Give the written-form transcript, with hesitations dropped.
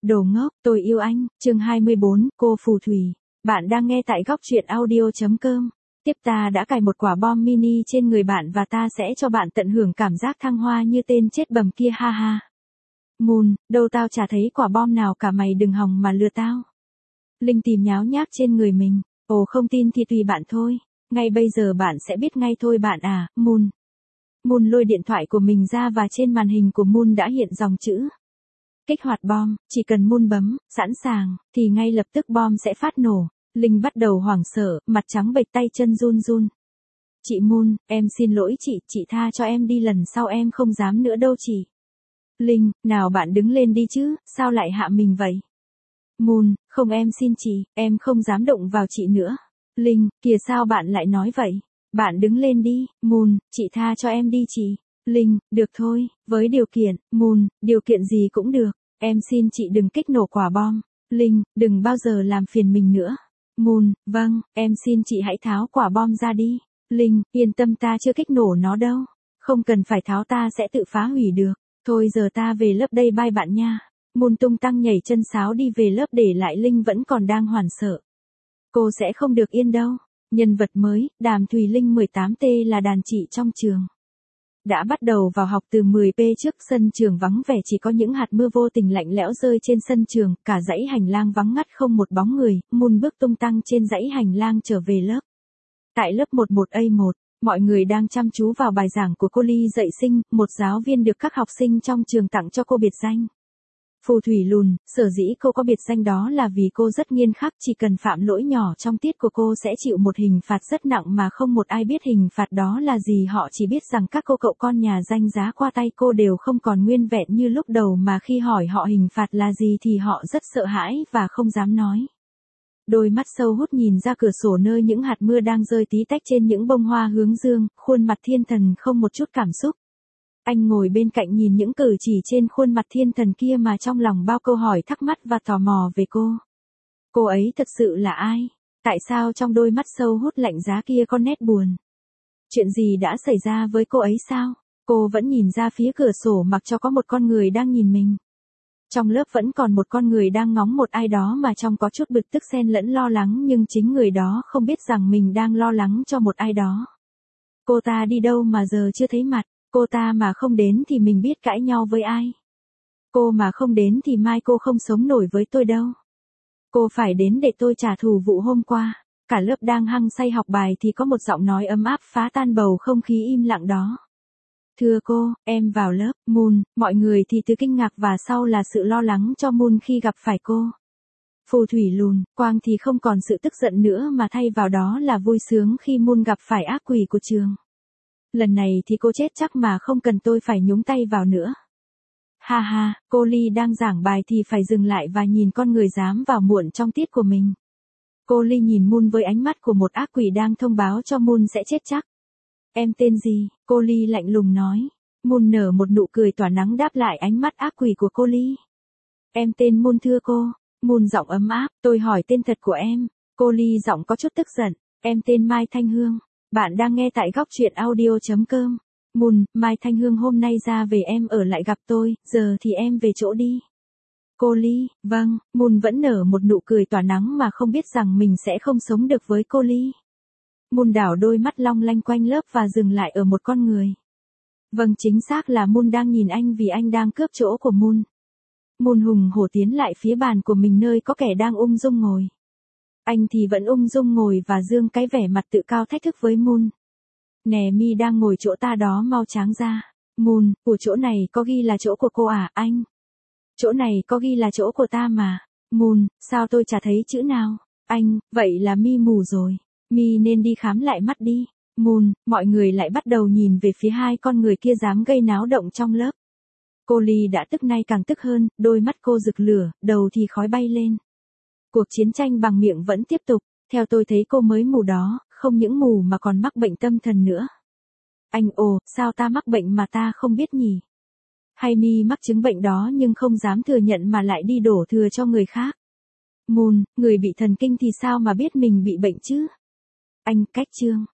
Đồ ngốc, tôi yêu anh, chương 24, cô phù thủy. Bạn đang nghe tại góc truyện audio.com. Tiếp ta đã cài một quả bom mini trên người bạn và ta sẽ cho bạn tận hưởng cảm giác thăng hoa như tên chết bầm kia ha ha. Moon, đâu tao chả thấy quả bom nào cả, mày đừng hòng mà lừa tao. Linh tìm nháo nhác trên người mình. Ồ, không tin thì tùy bạn thôi. Ngay bây giờ bạn sẽ biết ngay thôi bạn à, Moon. Moon lôi điện thoại của mình ra và trên màn hình của Moon đã hiện dòng chữ. Kích hoạt bom, chỉ cần Moon bấm, sẵn sàng, thì ngay lập tức bom sẽ phát nổ. Linh bắt đầu hoảng sợ, mặt trắng bệch, tay chân run run. Chị Moon, em xin lỗi chị tha cho em đi, lần sau em không dám nữa đâu chị. Linh, nào bạn đứng lên đi chứ, sao lại hạ mình vậy? Moon, không em xin chị, em không dám động vào chị nữa. Linh, kìa sao bạn lại nói vậy? Bạn đứng lên đi, Moon, chị tha cho em đi chị. Linh, được thôi, với điều kiện, Moon, điều kiện gì cũng được, em xin chị đừng kích nổ quả bom. Linh, đừng bao giờ làm phiền mình nữa. Moon, vâng, em xin chị hãy tháo quả bom ra đi. Linh, yên tâm, ta chưa kích nổ nó đâu. Không cần phải tháo, ta sẽ tự phá hủy được. Thôi giờ ta về lớp đây, bye bạn nha. Moon tung tăng nhảy chân sáo đi về lớp để lại Linh vẫn còn đang hoảng sợ. Cô sẽ không được yên đâu. Nhân vật mới, Đàm Thùy Linh 18T là đàn chị trong trường. Đã bắt đầu vào học từ 10p trước, sân trường vắng vẻ, chỉ có những hạt mưa vô tình lạnh lẽo rơi trên sân trường, cả dãy hành lang vắng ngắt không một bóng người. Moon bước tung tăng trên dãy hành lang trở về lớp. Tại lớp 11A1, mọi người đang chăm chú vào bài giảng của cô Ly dạy sinh, một giáo viên được các học sinh trong trường tặng cho cô biệt danh phù thủy lùn. Sở dĩ cô có biệt danh đó là vì cô rất nghiêm khắc, chỉ cần phạm lỗi nhỏ trong tiết của cô sẽ chịu một hình phạt rất nặng mà không một ai biết hình phạt đó là gì. Họ chỉ biết rằng các cô cậu con nhà danh giá qua tay cô đều không còn nguyên vẹn như lúc đầu, mà khi hỏi họ hình phạt là gì thì họ rất sợ hãi và không dám nói. Đôi mắt sâu hút nhìn ra cửa sổ nơi những hạt mưa đang rơi tí tách trên những bông hoa hướng dương, khuôn mặt thiên thần không một chút cảm xúc. Anh ngồi bên cạnh nhìn những cử chỉ trên khuôn mặt thiên thần kia mà trong lòng bao câu hỏi thắc mắc và tò mò về cô. Cô ấy thật sự là ai? Tại sao trong đôi mắt sâu hút lạnh giá kia có nét buồn? Chuyện gì đã xảy ra với cô ấy sao? Cô vẫn nhìn ra phía cửa sổ mặc cho có một con người đang nhìn mình. Trong lớp vẫn còn một con người đang ngóng một ai đó mà trông có chút bực tức xen lẫn lo lắng, nhưng chính người đó không biết rằng mình đang lo lắng cho một ai đó. Cô ta đi đâu mà giờ chưa thấy mặt? Cô ta mà không đến thì mình biết cãi nhau với ai? Cô mà không đến thì mai cô không sống nổi với tôi đâu. Cô phải đến để tôi trả thù vụ hôm qua. Cả lớp đang hăng say học bài thì có một giọng nói ấm áp phá tan bầu không khí im lặng đó. Thưa cô, em vào lớp. Moon. Mọi người thì từ kinh ngạc và sau là sự lo lắng cho Moon khi gặp phải cô. Phù thủy lùn, Quang thì không còn sự tức giận nữa mà thay vào đó là vui sướng khi Moon gặp phải ác quỷ của trường. Lần này thì cô chết chắc mà không cần tôi phải nhúng tay vào nữa. Ha ha, cô Ly đang giảng bài thì phải dừng lại và nhìn con người dám vào muộn trong tiết của mình. Cô Ly nhìn Moon với ánh mắt của một ác quỷ đang thông báo cho Moon sẽ chết chắc. Em tên gì? Cô Ly lạnh lùng nói. Moon nở một nụ cười tỏa nắng đáp lại ánh mắt ác quỷ của cô Ly. Em tên Moon thưa cô. Moon giọng ấm áp, tôi hỏi tên thật của em. Cô Ly giọng có chút tức giận. Em tên Mai Thanh Hương. Bạn đang nghe tại góc truyện audio.com. Moon, Mai Thanh Hương hôm nay ra về em ở lại gặp tôi, giờ thì em về chỗ đi. Cô Ly, vâng. Moon vẫn nở một nụ cười tỏa nắng mà không biết rằng mình sẽ không sống được với cô Ly. Moon đảo đôi mắt long lanh quanh lớp và dừng lại ở một con người. Vâng, chính xác là Moon đang nhìn anh vì anh đang cướp chỗ của Moon. Moon hùng hổ tiến lại phía bàn của mình nơi có kẻ đang ung dung ngồi. Anh thì vẫn ung dung ngồi và dương cái vẻ mặt tự cao thách thức với Moon. Nè mi đang ngồi chỗ ta đó, mau tráng ra. Moon, của chỗ này có ghi là chỗ của cô à anh? Chỗ này có ghi là chỗ của ta mà. Moon, sao tôi chả thấy chữ nào? Anh, vậy là mi mù rồi. Mi nên đi khám lại mắt đi. Moon, mọi người lại bắt đầu nhìn về phía hai con người kia dám gây náo động trong lớp. Cô Ly đã tức nay càng tức hơn, đôi mắt cô rực lửa, đầu thì khói bay lên. Cuộc chiến tranh bằng miệng vẫn tiếp tục, theo tôi thấy cô mới mù đó, không những mù mà còn mắc bệnh tâm thần nữa. Anh ồ, sao ta mắc bệnh mà ta không biết nhỉ? Hay mi mắc chứng bệnh đó nhưng không dám thừa nhận mà lại đi đổ thừa cho người khác? Moon, người bị thần kinh thì sao mà biết mình bị bệnh chứ? Anh, cách chương.